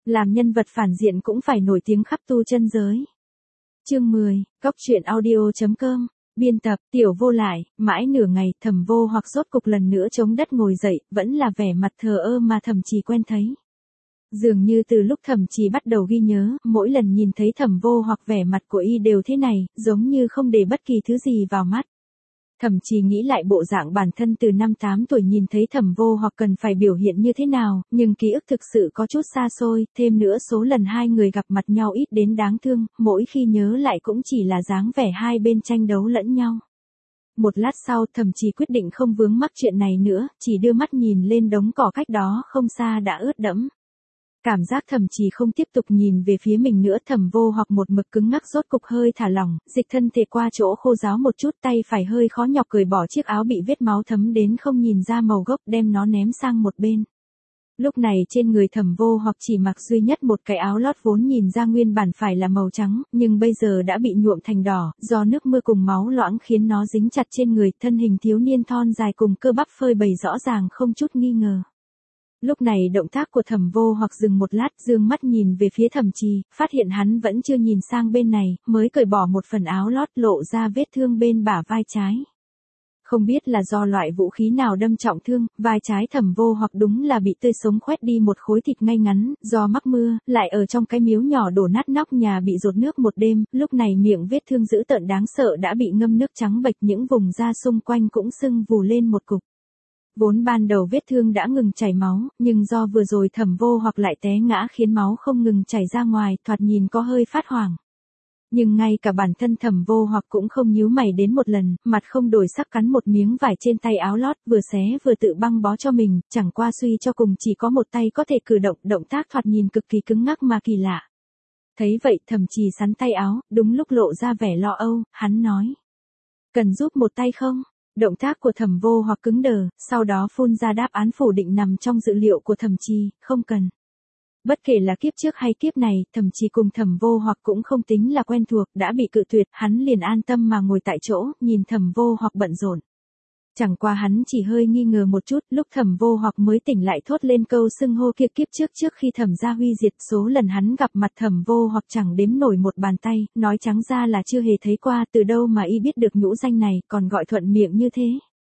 Làm nhân vật phản diện cũng phải nổi tiếng khắp tu chân giới. Chương 10, Cóc truyện audio.com. Biên tập, Tiểu Vô Lại. Mãi nửa ngày, Thẩm Vô Hoặc rốt cục lần nữa chống đất ngồi dậy, vẫn là vẻ mặt thờ ơ mà Thẩm Trì quen thấy. Dường như từ lúc Thẩm Trì bắt đầu ghi nhớ, mỗi lần nhìn thấy Thẩm Vô Hoặc vẻ mặt của y đều thế này, giống như không để bất kỳ thứ gì vào mắt. Thẩm Trì nghĩ lại bộ dạng bản thân từ năm 8 tuổi nhìn thấy Thẩm Vô Hoặc cần phải biểu hiện như thế nào, nhưng ký ức thực sự có chút xa xôi, thêm nữa số lần hai người gặp mặt nhau ít đến đáng thương, mỗi khi nhớ lại cũng chỉ là dáng vẻ hai bên tranh đấu lẫn nhau. Một lát sau, Thẩm Trì quyết định không vướng mắc chuyện này nữa, chỉ đưa mắt nhìn lên đống cỏ cách đó không xa đã ướt đẫm. Cảm giác Thẩm Trì không tiếp tục nhìn về phía mình nữa, Thẩm Vô Hoặc một mực cứng ngắc rốt cục hơi thả lỏng, dịch thân thể qua chỗ khô ráo một chút, tay phải hơi khó nhọc cởi bỏ chiếc áo bị vết máu thấm đến không nhìn ra màu gốc, đem nó ném sang một bên. Lúc này trên người Thẩm Vô Hoặc chỉ mặc duy nhất một cái áo lót vốn nhìn ra nguyên bản phải là màu trắng, nhưng bây giờ đã bị nhuộm thành đỏ, do nước mưa cùng máu loãng khiến nó dính chặt trên người, thân hình thiếu niên thon dài cùng cơ bắp phơi bày rõ ràng không chút nghi ngờ. Lúc này động tác của Thẩm Vô Hoặc dừng một lát, dương mắt nhìn về phía Thẩm Trì, phát hiện hắn vẫn chưa nhìn sang bên này, mới cởi bỏ một phần áo lót lộ ra vết thương bên bả vai trái. Không biết là do loại vũ khí nào đâm trọng thương, vai trái Thẩm Vô Hoặc đúng là bị tươi sống khoét đi một khối thịt ngay ngắn, do mắc mưa, lại ở trong cái miếu nhỏ đổ nát nóc nhà bị dột nước một đêm, lúc này miệng vết thương dữ tợn đáng sợ đã bị ngâm nước trắng bệch, những vùng da xung quanh cũng sưng vù lên một cục. Vốn ban đầu vết thương đã ngừng chảy máu, nhưng do vừa rồi Thẩm Vô Hoặc lại té ngã khiến máu không ngừng chảy ra ngoài, thoạt nhìn có hơi phát hoảng. Nhưng ngay cả bản thân Thẩm Vô Hoặc cũng không nhíu mày đến một lần, mặt không đổi sắc cắn một miếng vải trên tay áo lót, vừa xé vừa tự băng bó cho mình, chẳng qua suy cho cùng chỉ có một tay có thể cử động, động tác thoạt nhìn cực kỳ cứng ngắc mà kỳ lạ. Thấy vậy Thẩm Trì sắn tay áo, đúng lúc lộ ra vẻ lo âu, hắn nói: "Cần giúp một tay không?" Động tác của Thẩm Vô Hoặc cứng đờ, sau đó phun ra đáp án phủ định nằm trong dự liệu của Thẩm Trì, không cần. Bất kể là kiếp trước hay kiếp này, Thẩm Trì cùng Thẩm Vô Hoặc cũng không tính là quen thuộc, đã bị cự tuyệt, hắn liền an tâm mà ngồi tại chỗ, nhìn Thẩm Vô Hoặc bận rộn. Chẳng qua hắn chỉ hơi nghi ngờ một chút, lúc Thẩm Vô Hoặc mới tỉnh lại thốt lên câu xưng hô kia kiếp trước khi Thẩm gia huy diệt, số lần hắn gặp mặt Thẩm Vô Hoặc chẳng đếm nổi một bàn tay, nói trắng ra là chưa hề thấy qua, từ đâu mà y biết được nhũ danh này, còn gọi thuận miệng như thế.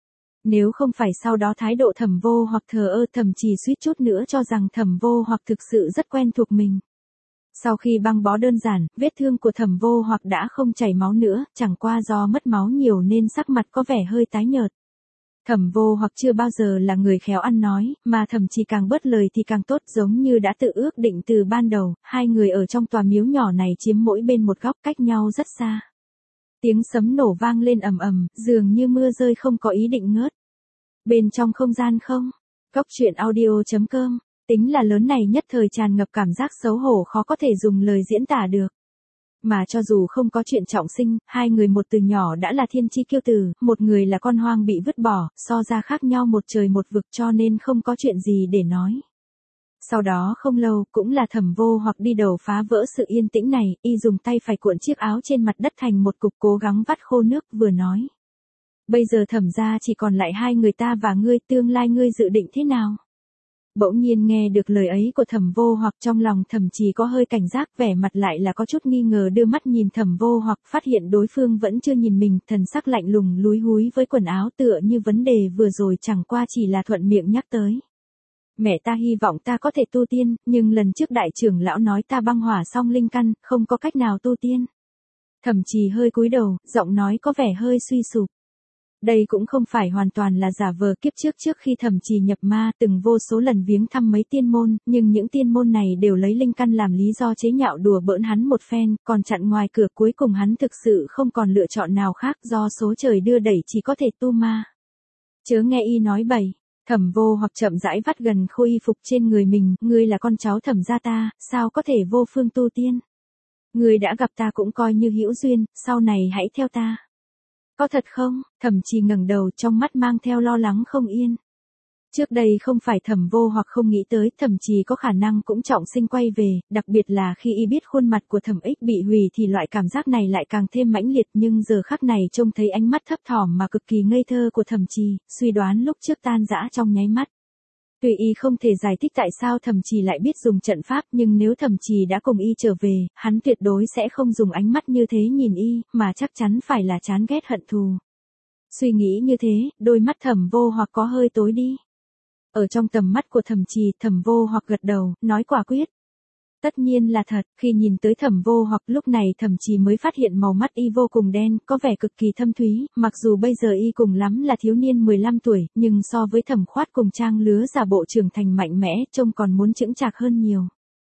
Nếu không phải sau đó thái độ Thẩm Vô Hoặc thờ ơ, Thẩm Trì suýt chút nữa cho rằng Thẩm Vô Hoặc thực sự rất quen thuộc mình. Sau khi băng bó đơn giản, vết thương của Thẩm Vô Hoặc đã không chảy máu nữa, chẳng qua do mất máu nhiều nên sắc mặt có vẻ hơi tái nhợt. Thẩm Vô Hoặc chưa bao giờ là người khéo ăn nói, mà Thẩm Trì càng bớt lời thì càng tốt, giống như đã tự ước định từ ban đầu, hai người ở trong tòa miếu nhỏ này chiếm mỗi bên một góc cách nhau rất xa. Tiếng sấm nổ vang lên ầm ầm, dường như mưa rơi không có ý định ngớt. Bên trong không gian không, Cóc truyện audio.com, tính là lớn này nhất thời tràn ngập cảm giác xấu hổ khó có thể dùng lời diễn tả được. Mà cho dù không có chuyện trọng sinh, hai người một từ nhỏ đã là thiên chi kiêu tử, một người là con hoang bị vứt bỏ, so ra khác nhau một trời một vực cho nên không có chuyện gì để nói. Sau đó không lâu, cũng là Thẩm Vô Hoặc đi đầu phá vỡ sự yên tĩnh này, y dùng tay phải cuộn chiếc áo trên mặt đất thành một cục cố gắng vắt khô nước, vừa nói: "Bây giờ Thẩm gia chỉ còn lại hai người ta và ngươi, tương lai ngươi dự định thế nào?" Bỗng nhiên nghe được lời ấy của Thẩm Vô Hoặc, trong lòng Thẩm Trì có hơi cảnh giác, vẻ mặt lại là có chút nghi ngờ, đưa mắt nhìn Thẩm Vô Hoặc, phát hiện đối phương vẫn chưa nhìn mình, thần sắc lạnh lùng lúi húi với quần áo, tựa như vấn đề vừa rồi chẳng qua chỉ là thuận miệng nhắc tới. "Mẹ ta hy vọng ta có thể tu tiên, nhưng lần trước đại trưởng lão nói ta băng hỏa song linh căn, không có cách nào tu tiên." Thẩm Trì hơi cúi đầu, giọng nói có vẻ hơi suy sụp. Đây cũng không phải hoàn toàn là giả vờ, kiếp trước khi Thẩm Trì nhập ma từng vô số lần viếng thăm mấy tiên môn, nhưng những tiên môn này đều lấy linh căn làm lý do chế nhạo đùa bỡn hắn một phen, còn chặn ngoài cửa, cuối cùng hắn thực sự không còn lựa chọn nào khác, do số trời đưa đẩy chỉ có thể tu ma. Chớ nghe y nói bậy. Thẩm Vô Hoặc chậm rãi vắt gần khôi y phục trên người mình, "Ngươi là con cháu Thẩm gia ta, sao có thể vô phương tu tiên? Ngươi đã gặp ta cũng coi như hữu duyên, sau này hãy theo ta." "Có thật không?" Thẩm Trì ngẩng đầu, trong mắt mang theo lo lắng không yên. Trước đây không phải Thẩm Vô Hoặc không nghĩ tới, Thẩm Trì có khả năng cũng trọng sinh quay về, đặc biệt là khi y biết khuôn mặt của Thẩm Ích bị hủy thì loại cảm giác này lại càng thêm mãnh liệt, nhưng giờ khắc này trông thấy ánh mắt thấp thỏm mà cực kỳ ngây thơ của Thẩm Trì, suy đoán lúc trước tan rã trong nháy mắt. Tuy y không thể giải thích tại sao Thẩm Trì lại biết dùng trận pháp, nhưng nếu Thẩm Trì đã cùng y trở về, hắn tuyệt đối sẽ không dùng ánh mắt như thế nhìn y, mà chắc chắn phải là chán ghét hận thù. Suy nghĩ như thế, đôi mắt Thẩm Vô Hoặc có hơi tối đi. Ở trong tầm mắt của Thẩm Trì, Thẩm Vô Hoặc gật đầu, nói quả quyết. Tất nhiên là thật, khi nhìn tới Thẩm Vô Hoặc lúc này Thẩm Trì mới phát hiện màu mắt y vô cùng đen, có vẻ cực kỳ thâm thúy, mặc dù bây giờ y cùng lắm là thiếu niên 15 tuổi, nhưng so với Thẩm Khoát cùng trang lứa giả bộ trưởng thành mạnh mẽ, trông còn muốn chững chạc hơn nhiều.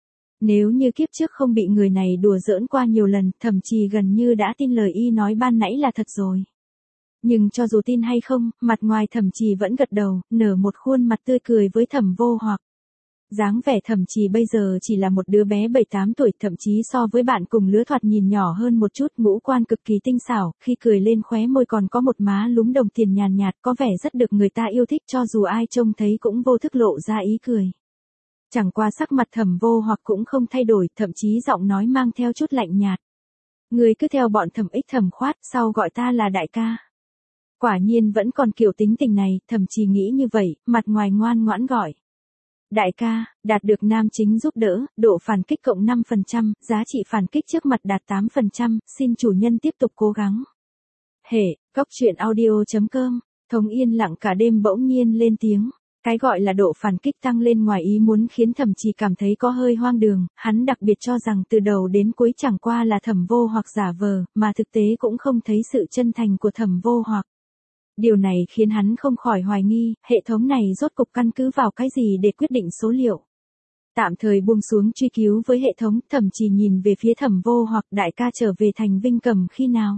Nếu như kiếp trước không bị người này đùa giỡn qua nhiều lần, Thẩm Trì gần như đã tin lời y nói ban nãy là thật rồi. Nhưng cho dù tin hay không, mặt ngoài Thẩm Trì vẫn gật đầu, nở một khuôn mặt tươi cười với Thẩm Vô Hoặc. Dáng vẻ Thẩm Trì bây giờ chỉ là một đứa bé 7-8 tuổi, thậm chí so với bạn cùng lứa thoạt nhìn nhỏ hơn một chút, ngũ quan cực kỳ tinh xảo, khi cười lên khóe môi còn có một má lúm đồng tiền nhàn nhạt, có vẻ rất được người ta yêu thích, cho dù ai trông thấy cũng vô thức lộ ra ý cười. Chẳng qua sắc mặt Thẩm Vô Hoặc cũng không thay đổi, thậm chí giọng nói mang theo chút lạnh nhạt. Người cứ theo bọn Thẩm Ích Thẩm Khoát, sau gọi ta là đại ca. Quả nhiên vẫn còn kiểu tính tình này, Thẩm Trì nghĩ như vậy, mặt ngoài ngoan ngoãn gọi. Đại ca, đạt được nam chính giúp đỡ, độ phản kích cộng 5%, giá trị phản kích trước mặt đạt 8%, xin chủ nhân tiếp tục cố gắng. Hệ, góc truyện audio.com, Thống yên lặng cả đêm bỗng nhiên lên tiếng. Cái gọi là độ phản kích tăng lên ngoài ý muốn khiến Thẩm Trì cảm thấy có hơi hoang đường, hắn đặc biệt cho rằng từ đầu đến cuối chẳng qua là Thẩm Vô Hoặc giả vờ, mà thực tế cũng không thấy sự chân thành của Thẩm Vô Hoặc. Điều này khiến hắn không khỏi hoài nghi, hệ thống này rốt cục căn cứ vào cái gì để quyết định số liệu. Tạm thời buông xuống truy cứu với hệ thống, Thẩm Trì nhìn về phía Thẩm Vô Hoặc, đại ca trở về thành Vinh Cầm khi nào?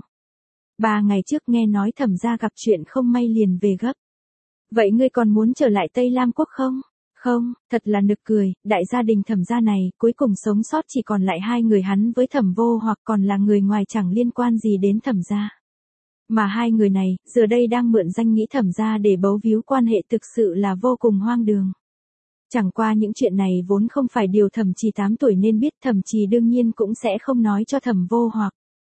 3 ngày trước nghe nói Thẩm gia gặp chuyện không may liền về gấp. Vậy ngươi còn muốn trở lại Tây Lam Quốc không? Không, thật là nực cười, đại gia đình Thẩm gia này, cuối cùng sống sót chỉ còn lại 2 người hắn với Thẩm Vô Hoặc, còn là người ngoài chẳng liên quan gì đến Thẩm gia. Mà 2 người này, giờ đây đang mượn danh nghĩa Thẩm gia để bấu víu quan hệ, thực sự là vô cùng hoang đường. Chẳng qua những chuyện này vốn không phải điều Thẩm Trì 8 tuổi nên biết, Thẩm Trì đương nhiên cũng sẽ không nói cho Thẩm Vô Hoặc.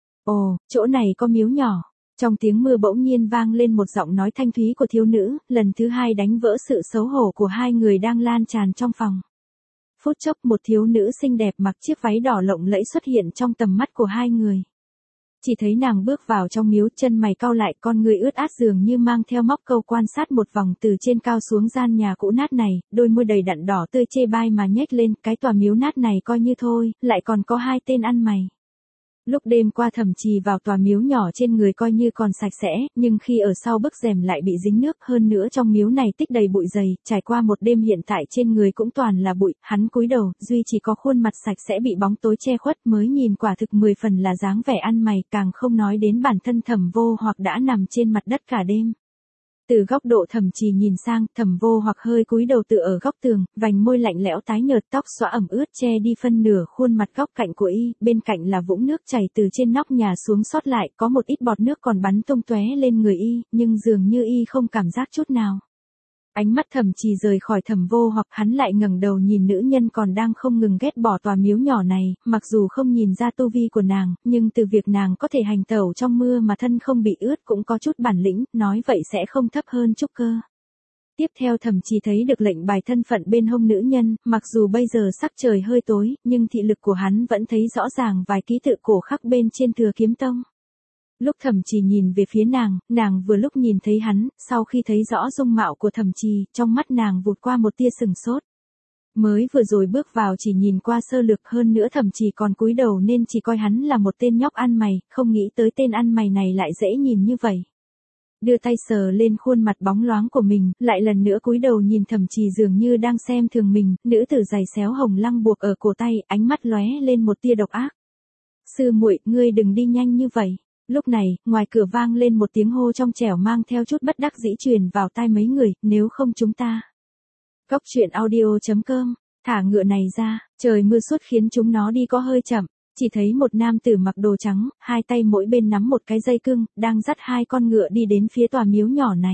Ồ, chỗ này có miếu nhỏ. Trong tiếng mưa bỗng nhiên vang lên một giọng nói thanh thúy của thiếu nữ, lần thứ 2 đánh vỡ sự xấu hổ của 2 người đang lan tràn trong phòng. Phút chốc một thiếu nữ xinh đẹp mặc chiếc váy đỏ lộng lẫy xuất hiện trong tầm mắt của 2 người. Chỉ thấy nàng bước vào trong miếu, chân mày cau lại, con người ướt át dường như mang theo móc câu quan sát một vòng từ trên cao xuống gian nhà cũ nát này, đôi môi đầy đặn đỏ tươi chê bai mà nhếch lên, cái tòa miếu nát này coi như thôi, lại còn có 2 tên ăn mày. Lúc đêm qua Thẩm Trì vào tòa miếu nhỏ trên người coi như còn sạch sẽ, nhưng khi ở sau bức rèm lại bị dính nước, hơn nữa trong miếu này tích đầy bụi dày, trải qua một đêm hiện tại trên người cũng toàn là bụi, hắn cúi đầu, duy chỉ có khuôn mặt sạch sẽ bị bóng tối che khuất, mới nhìn quả thực 10 phần là dáng vẻ ăn mày, càng không nói đến bản thân Thẩm Vô Hoặc đã nằm trên mặt đất cả đêm. Từ góc độ Thẩm Trì nhìn sang, Thẩm Vô Hoặc hơi cúi đầu tựa ở góc tường, vành môi lạnh lẽo tái nhợt, tóc xõa ẩm ướt che đi phân nửa khuôn mặt góc cạnh của y, bên cạnh là vũng nước chảy từ trên nóc nhà xuống sót lại, có một ít bọt nước còn bắn tung tóe lên người y, nhưng dường như y không cảm giác chút nào. Ánh mắt Thẩm Trì rời khỏi Thẩm Vô Hoặc, hắn lại ngẩng đầu nhìn nữ nhân còn đang không ngừng ghét bỏ tòa miếu nhỏ này, mặc dù không nhìn ra tu vi của nàng, nhưng từ việc nàng có thể hành tẩu trong mưa mà thân không bị ướt cũng có chút bản lĩnh, nói vậy sẽ không thấp hơn trúc cơ. Tiếp theo Thẩm Trì thấy được lệnh bài thân phận bên hông nữ nhân, mặc dù bây giờ sắc trời hơi tối, nhưng thị lực của hắn vẫn thấy rõ ràng vài ký tự cổ khắc bên trên Thừa Kiếm Tông. Lúc Thẩm Trì nhìn về phía nàng vừa lúc nhìn thấy hắn, sau khi thấy rõ dung mạo của Thẩm Trì, trong mắt nàng vụt qua một tia sừng sốt. Mới vừa rồi bước vào chỉ nhìn qua sơ lược, hơn nữa Thẩm Trì còn cúi đầu nên chỉ coi hắn là một tên nhóc ăn mày, không nghĩ tới tên ăn mày này lại dễ nhìn như vậy. Đưa tay sờ lên khuôn mặt bóng loáng của mình, lại lần nữa cúi đầu nhìn Thẩm Trì dường như đang xem thường mình, nữ tử giày xéo hồng lăng buộc ở cổ tay, ánh mắt lóe lên một tia độc ác. Sư muội, ngươi đừng đi nhanh như vậy. Lúc này, ngoài cửa vang lên một tiếng hô trong trẻo mang theo chút bất đắc dĩ truyền vào tai mấy người, nếu không chúng ta. Góc truyện audio.com, thả ngựa này ra, trời mưa suốt khiến chúng nó đi có hơi chậm, chỉ thấy một nam tử mặc đồ trắng, 2 tay mỗi bên nắm một cái dây cưng, đang dắt 2 con ngựa đi đến phía tòa miếu nhỏ này.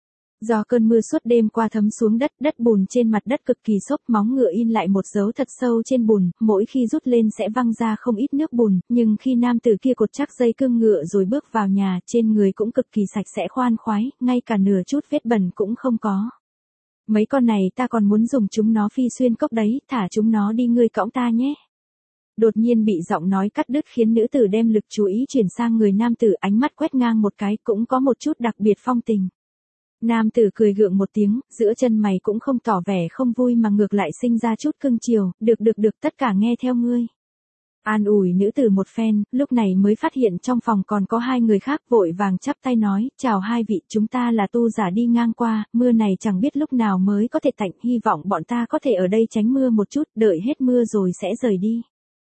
Do cơn mưa suốt đêm qua thấm xuống đất bùn trên mặt đất cực kỳ xốp, móng ngựa in lại một dấu thật sâu trên bùn, mỗi khi rút lên sẽ văng ra không ít nước bùn, nhưng khi nam tử kia cột chắc dây cương ngựa rồi bước vào nhà, trên người cũng cực kỳ sạch sẽ khoan khoái, ngay cả nửa chút vết bẩn cũng không có. Mấy con này ta còn muốn dùng chúng nó phi xuyên cốc đấy, thả chúng nó đi ngươi cõng ta nhé. Đột nhiên bị giọng nói cắt đứt khiến nữ tử đem lực chú ý chuyển sang người nam tử, ánh mắt quét ngang một cái cũng có một chút đặc biệt phong tình. Nam tử cười gượng một tiếng, giữa chân mày cũng không tỏ vẻ không vui mà ngược lại sinh ra chút cưng chiều, được tất cả nghe theo ngươi. An ủi nữ tử một phen, lúc này mới phát hiện trong phòng còn có hai người khác, vội vàng chắp tay nói, chào hai vị, chúng ta là tu giả đi ngang qua, mưa này chẳng biết lúc nào mới có thể tạnh, hy vọng bọn ta có thể ở đây tránh mưa một chút, đợi hết mưa rồi sẽ rời đi.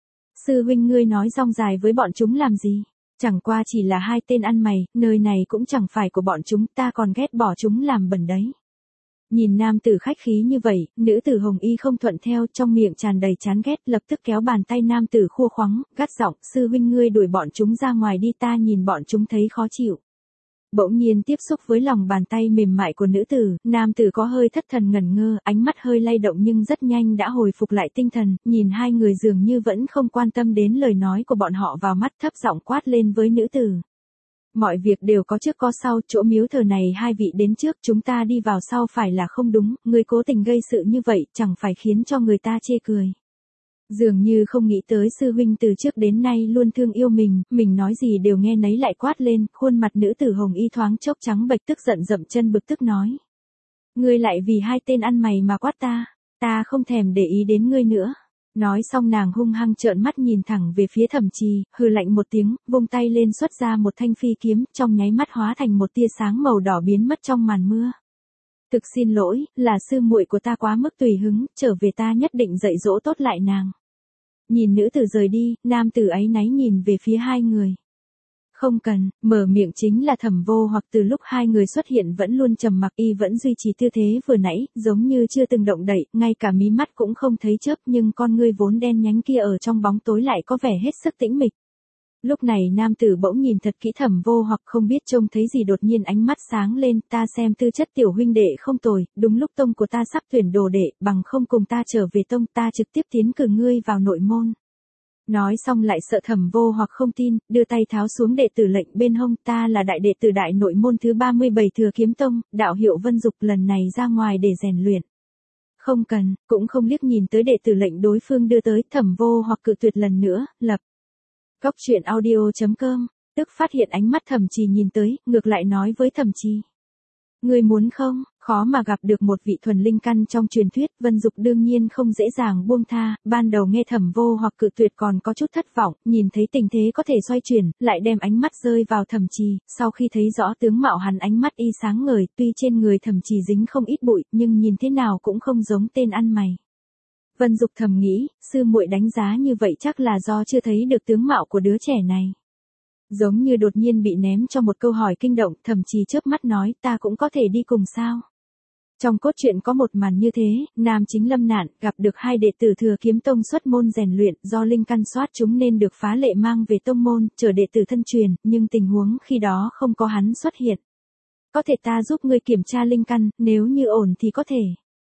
Sư huynh ngươi nói rong dài với bọn chúng làm gì? Chẳng qua chỉ là hai tên ăn mày, nơi này cũng chẳng phải của bọn chúng, ta còn ghét bỏ chúng làm bẩn đấy. Nhìn nam tử khách khí như vậy, nữ tử hồng y không thuận theo, trong miệng tràn đầy chán ghét, lập tức kéo bàn tay nam tử khua khoắng, gắt giọng, sư huynh ngươi đuổi bọn chúng ra ngoài đi, ta nhìn bọn chúng thấy khó chịu. Bỗng nhiên tiếp xúc với lòng bàn tay mềm mại của nữ tử, nam tử có hơi thất thần ngẩn ngơ, ánh mắt hơi lay động nhưng rất nhanh đã hồi phục lại tinh thần, nhìn hai người dường như vẫn không quan tâm đến lời nói của bọn họ, vào mắt thấp giọng quát lên với nữ tử. Mọi việc đều có trước có sau, chỗ miếu thờ này hai vị đến trước, chúng ta đi vào sau phải là không đúng, ngươi cố tình gây sự như vậy, chẳng phải khiến cho người ta chê cười. Dường như không nghĩ tới sư huynh từ trước đến nay luôn thương yêu mình nói gì đều nghe nấy, lại quát lên, khuôn mặt nữ tử hồng y thoáng chốc trắng bệch, tức giận dậm chân bực tức nói. Ngươi lại vì hai tên ăn mày mà quát ta không thèm để ý đến ngươi nữa. Nói xong nàng hung hăng trợn mắt nhìn thẳng về phía Thẩm Trì, hừ lạnh một tiếng, vung tay lên xuất ra một thanh phi kiếm, trong nháy mắt hóa thành một tia sáng màu đỏ biến mất trong màn mưa. Thực xin lỗi, là sư muội của ta quá mức tùy hứng, trở về ta nhất định dạy dỗ tốt lại nàng. Nhìn nữ tử rời đi, nam tử áy náy nhìn về phía hai người. Không cần, mở miệng chính là Thẩm Vô Hoặc, từ lúc hai người xuất hiện vẫn luôn trầm mặc, y vẫn duy trì tư thế vừa nãy, giống như chưa từng động đậy, ngay cả mí mắt cũng không thấy chớp, nhưng con ngươi vốn đen nhánh kia ở trong bóng tối lại có vẻ hết sức tĩnh mịch. Lúc này nam tử bỗng nhìn thật kỹ Thẩm Vô Hoặc, không biết trông thấy gì đột nhiên ánh mắt sáng lên, ta xem tư chất tiểu huynh đệ không tồi, đúng lúc tông của ta sắp tuyển đồ đệ, bằng không cùng ta trở về tông, ta trực tiếp tiến cử ngươi vào nội môn. Nói xong lại sợ Thẩm Vô Hoặc không tin, đưa tay tháo xuống đệ tử lệnh bên hông, ta là đại đệ tử đại nội môn thứ 37 Thừa Kiếm Tông, đạo hiệu Vân Dục, lần này ra ngoài để rèn luyện. Không cần, cũng không liếc nhìn tới đệ tử lệnh đối phương đưa tới, Thẩm Vô Hoặc cự tuyệt lần nữa, lập. Góc truyện audio.com, tức phát hiện ánh mắt Thẩm Trì nhìn tới, ngược lại nói với Thẩm Trì. Ngươi muốn không, khó mà gặp được một vị thuần linh căn trong truyền thuyết, Vân Dục đương nhiên không dễ dàng buông tha, ban đầu nghe Thẩm Vô Hoặc cự tuyệt còn có chút thất vọng, nhìn thấy tình thế có thể xoay chuyển, lại đem ánh mắt rơi vào Thẩm Trì, sau khi thấy rõ tướng mạo hắn ánh mắt y sáng ngời, tuy trên người Thẩm Trì dính không ít bụi, nhưng nhìn thế nào cũng không giống tên ăn mày. Vân Dục thầm nghĩ, sư muội đánh giá như vậy chắc là do chưa thấy được tướng mạo của đứa trẻ này. Giống như đột nhiên bị ném cho một câu hỏi kinh động, Thẩm Trì chớp mắt nói, ta cũng có thể đi cùng sao? Trong cốt truyện có một màn như thế, nam chính lâm nạn, gặp được hai đệ tử Thừa Kiếm Tông xuất môn rèn luyện, do linh căn soát chúng nên được phá lệ mang về tông môn, chờ đệ tử thân truyền, nhưng tình huống khi đó không có hắn xuất hiện. Có thể ta giúp ngươi kiểm tra linh căn, nếu như ổn thì có thể.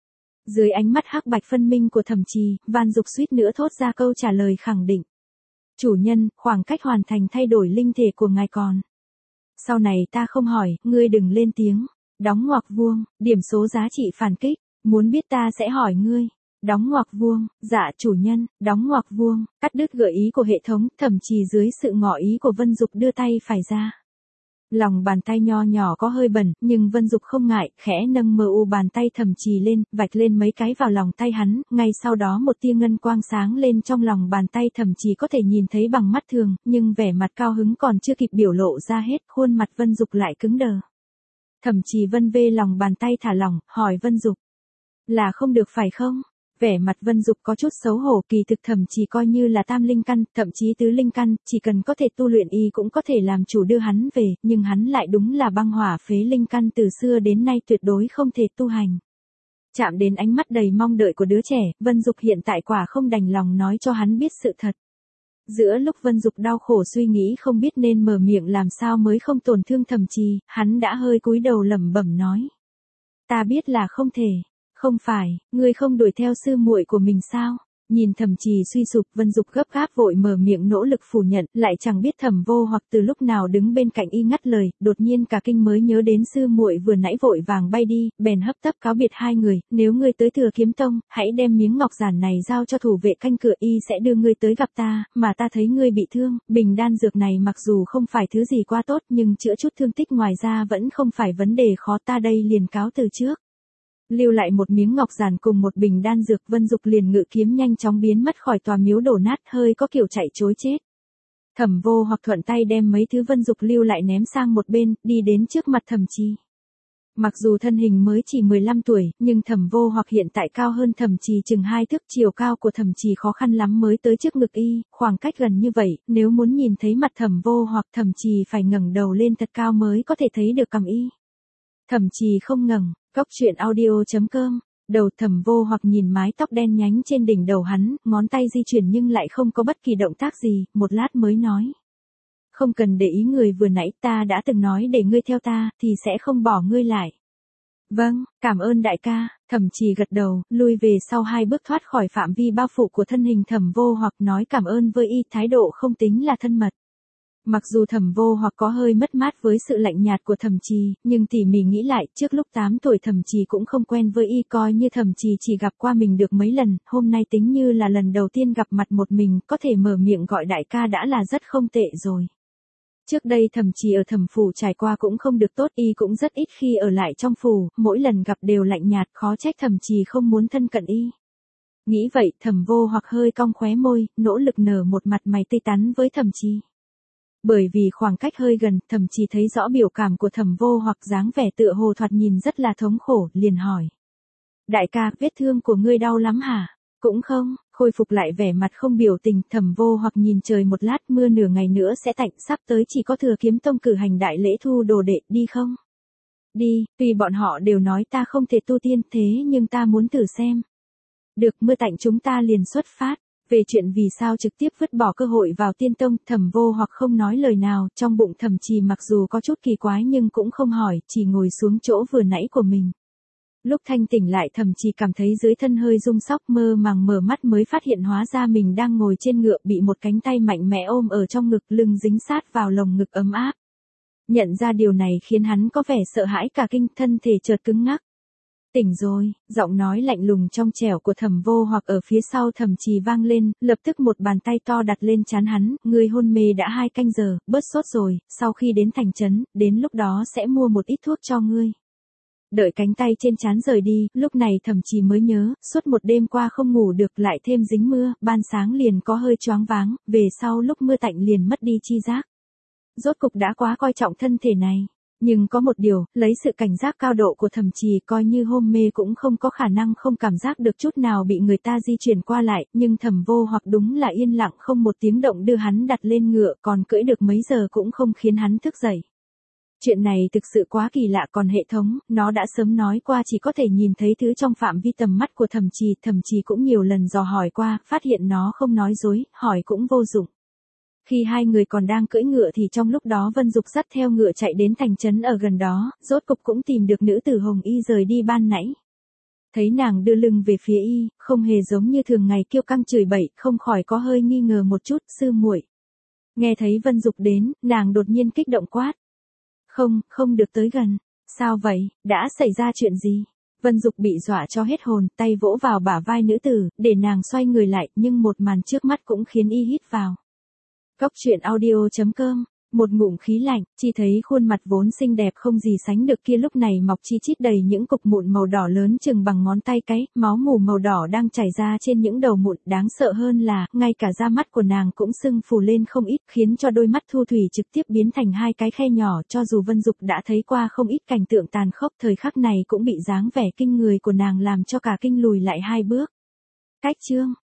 Dưới ánh mắt hắc bạch phân minh của Thẩm Trì, Van Dục suýt nữa thốt ra câu trả lời khẳng định. Chủ nhân, khoảng cách hoàn thành thay đổi linh thể của ngài còn. Sau này ta không hỏi, ngươi đừng lên tiếng. Đóng ngoặc vuông, điểm số giá trị phản kích. Muốn biết ta sẽ hỏi ngươi. Đóng ngoặc vuông, dạ chủ nhân, đóng ngoặc vuông, cắt đứt gợi ý của hệ thống, Thẩm Trì dưới sự ngỏ ý của Vân Dục đưa tay phải ra. Lòng bàn tay nho nhỏ có hơi bẩn, nhưng Vân Dục không ngại, khẽ nâng mờ u bàn tay Thẩm Trì lên, vạch lên mấy cái vào lòng tay hắn, ngay sau đó một tia ngân quang sáng lên trong lòng bàn tay Thẩm Trì có thể nhìn thấy bằng mắt thường, nhưng vẻ mặt cao hứng còn chưa kịp biểu lộ ra hết, khuôn mặt Vân Dục lại cứng đờ. Thẩm Trì vân vê lòng bàn tay thả lỏng, hỏi Vân Dục. Là không được phải không? Vẻ mặt Vân Dục có chút xấu hổ, kỳ thực Thẩm Trì coi như là tam linh căn, thậm chí tứ linh căn, chỉ cần có thể tu luyện y cũng có thể làm chủ đưa hắn về, nhưng hắn lại đúng là băng hỏa phế linh căn, từ xưa đến nay tuyệt đối không thể tu hành. Chạm đến ánh mắt đầy mong đợi của đứa trẻ, Vân Dục hiện tại quả không đành lòng nói cho hắn biết sự thật. Giữa lúc Vân Dục đau khổ suy nghĩ không biết nên mở miệng làm sao mới không tổn thương Thẩm Trì, hắn đã hơi cúi đầu lẩm bẩm nói. Ta biết là không thể. Không phải, ngươi không đuổi theo sư muội của mình sao? Nhìn Thẩm Trì suy sụp, Vân Dục gấp gáp vội mở miệng nỗ lực phủ nhận, lại chẳng biết Thẩm Vô hoặc từ lúc nào đứng bên cạnh y ngắt lời, đột nhiên cả kinh mới nhớ đến sư muội vừa nãy vội vàng bay đi, bèn hấp tấp cáo biệt hai người, nếu ngươi tới Thừa Kiếm Tông, hãy đem miếng ngọc giản này giao cho thủ vệ canh cửa, y sẽ đưa ngươi tới gặp ta, mà ta thấy ngươi bị thương, bình đan dược này mặc dù không phải thứ gì quá tốt nhưng chữa chút thương tích ngoài ra vẫn không phải vấn đề khó, ta đây liền cáo từ trước. Lưu lại một miếng ngọc giản cùng một bình đan dược, Vân Dục liền ngự kiếm nhanh chóng biến mất khỏi tòa miếu đổ nát, hơi có kiểu chạy trối chết. Thẩm Vô hoặc thuận tay đem mấy thứ Vân Dục lưu lại ném sang một bên, đi đến trước mặt Thẩm Trì. Mặc dù thân hình mới chỉ 15 tuổi, nhưng Thẩm Vô hoặc hiện tại cao hơn Thẩm Trì chừng 2 thước, chiều cao của Thẩm Trì khó khăn lắm mới tới trước ngực y, khoảng cách gần như vậy, nếu muốn nhìn thấy mặt Thẩm Vô hoặc Thẩm Trì phải ngẩng đầu lên thật cao mới có thể thấy được cằm y. Thẩm Trì không ngẩng. Cóc truyện audio.com. Đầu Thẩm Vô hoặc nhìn mái tóc đen nhánh trên đỉnh đầu hắn, ngón tay di chuyển nhưng lại không có bất kỳ động tác gì, một lát mới nói. Không cần để ý người vừa nãy, ta đã từng nói để ngươi theo ta, thì sẽ không bỏ ngươi lại. Vâng, cảm ơn đại ca. Thẩm Trì gật đầu, lui về sau 2 bước thoát khỏi phạm vi bao phủ của thân hình Thẩm Vô hoặc, nói cảm ơn với y, thái độ không tính là thân mật. Mặc dù Thẩm Vô hoặc có hơi mất mát với sự lạnh nhạt của Thẩm Trì, nhưng tỉ mỉ nghĩ lại, trước lúc 8 tuổi Thẩm Trì cũng không quen với y, coi như Thẩm Trì chỉ gặp qua mình được mấy lần, hôm nay tính như là lần đầu tiên gặp mặt một mình, có thể mở miệng gọi đại ca đã là rất không tệ rồi. Trước đây Thẩm Trì ở Thẩm phủ trải qua cũng không được tốt, y cũng rất ít khi ở lại trong phủ, mỗi lần gặp đều lạnh nhạt, khó trách Thẩm Trì không muốn thân cận y. Nghĩ vậy, Thẩm Vô hoặc hơi cong khóe môi, nỗ lực nở một mặt mày tươi tắn với Thẩm Trì. Bởi vì khoảng cách hơi gần, Thẩm Trì thấy rõ biểu cảm của Thẩm Vô hoặc, dáng vẻ tựa hồ thoạt nhìn rất là thống khổ, liền hỏi. Đại ca, vết thương của ngươi đau lắm hả? Cũng không, khôi phục lại vẻ mặt không biểu tình, Thẩm Vô hoặc nhìn trời một lát, mưa nửa ngày nữa sẽ tạnh, sắp tới chỉ có Thừa Kiếm Tông cử hành đại lễ thu đồ đệ, đi không? Đi, tuy bọn họ đều nói ta không thể tu tiên, thế nhưng ta muốn thử xem. Được, mưa tạnh chúng ta liền xuất phát. Về chuyện vì sao trực tiếp vứt bỏ cơ hội vào tiên tông, Thẩm Vô hoặc không nói lời nào, trong bụng Thẩm Trì mặc dù có chút kỳ quái nhưng cũng không hỏi, chỉ ngồi xuống chỗ vừa nãy của mình. Lúc thanh tỉnh lại, Thẩm Trì cảm thấy dưới thân hơi rung sóc, mơ màng mở mắt mới phát hiện hóa ra mình đang ngồi trên ngựa, bị một cánh tay mạnh mẽ ôm ở trong ngực, lưng dính sát vào lồng ngực ấm áp. Nhận ra điều này khiến hắn có vẻ sợ hãi cả kinh, thân thể chợt cứng ngắc. Tỉnh rồi, giọng nói lạnh lùng trong trẻo của Thẩm Vô hoặc ở phía sau Thẩm Trì vang lên, lập tức một bàn tay to đặt lên trán hắn, ngươi hôn mê đã 2 canh giờ, bớt sốt rồi, sau khi đến thành trấn, đến lúc đó sẽ mua một ít thuốc cho ngươi. Đợi cánh tay trên trán rời đi, lúc này Thẩm Trì mới nhớ, suốt một đêm qua không ngủ được, lại thêm dính mưa, ban sáng liền có hơi choáng váng, về sau lúc mưa tạnh liền mất đi chi giác. Rốt cục đã quá coi trọng thân thể này. Nhưng có một điều, lấy sự cảnh giác cao độ của Thẩm Trì, coi như hôn mê cũng không có khả năng không cảm giác được chút nào bị người ta di chuyển qua lại, nhưng Thẩm Vô hoặc đúng là yên lặng không một tiếng động đưa hắn đặt lên ngựa, còn cưỡi được mấy giờ cũng không khiến hắn thức dậy. Chuyện này thực sự quá kỳ lạ, còn hệ thống, nó đã sớm nói qua chỉ có thể nhìn thấy thứ trong phạm vi tầm mắt của Thẩm Trì cũng nhiều lần dò hỏi qua, phát hiện nó không nói dối, hỏi cũng vô dụng. Khi hai người còn đang cưỡi ngựa thì trong lúc đó Vân Dục dắt theo ngựa chạy đến thành trấn ở gần đó, rốt cục cũng tìm được nữ tử Hồng Y rời đi ban nãy. Thấy nàng đưa lưng về phía y, không hề giống như thường ngày kiêu căng chửi bậy, không khỏi có hơi nghi ngờ một chút, sư muội. Nghe thấy Vân Dục đến, nàng đột nhiên kích động quát. Không được tới gần. Sao vậy, đã xảy ra chuyện gì? Vân Dục bị dọa cho hết hồn, tay vỗ vào bả vai nữ tử, để nàng xoay người lại, nhưng một màn trước mắt cũng khiến y hít vào. Cóc truyện audio.com. Một ngụm khí lạnh, chỉ thấy khuôn mặt vốn xinh đẹp không gì sánh được kia lúc này mọc chi chít đầy những cục mụn màu đỏ lớn chừng bằng ngón tay cái, máu mù màu đỏ đang chảy ra trên những đầu mụn, đáng sợ hơn là, ngay cả da mắt của nàng cũng sưng phù lên không ít, khiến cho đôi mắt Thu Thủy trực tiếp biến thành 2 cái khe nhỏ, cho dù Vân Dục đã thấy qua không ít cảnh tượng tàn khốc, thời khắc này cũng bị dáng vẻ kinh người của nàng làm cho cả kinh lùi lại 2 bước. Cách chương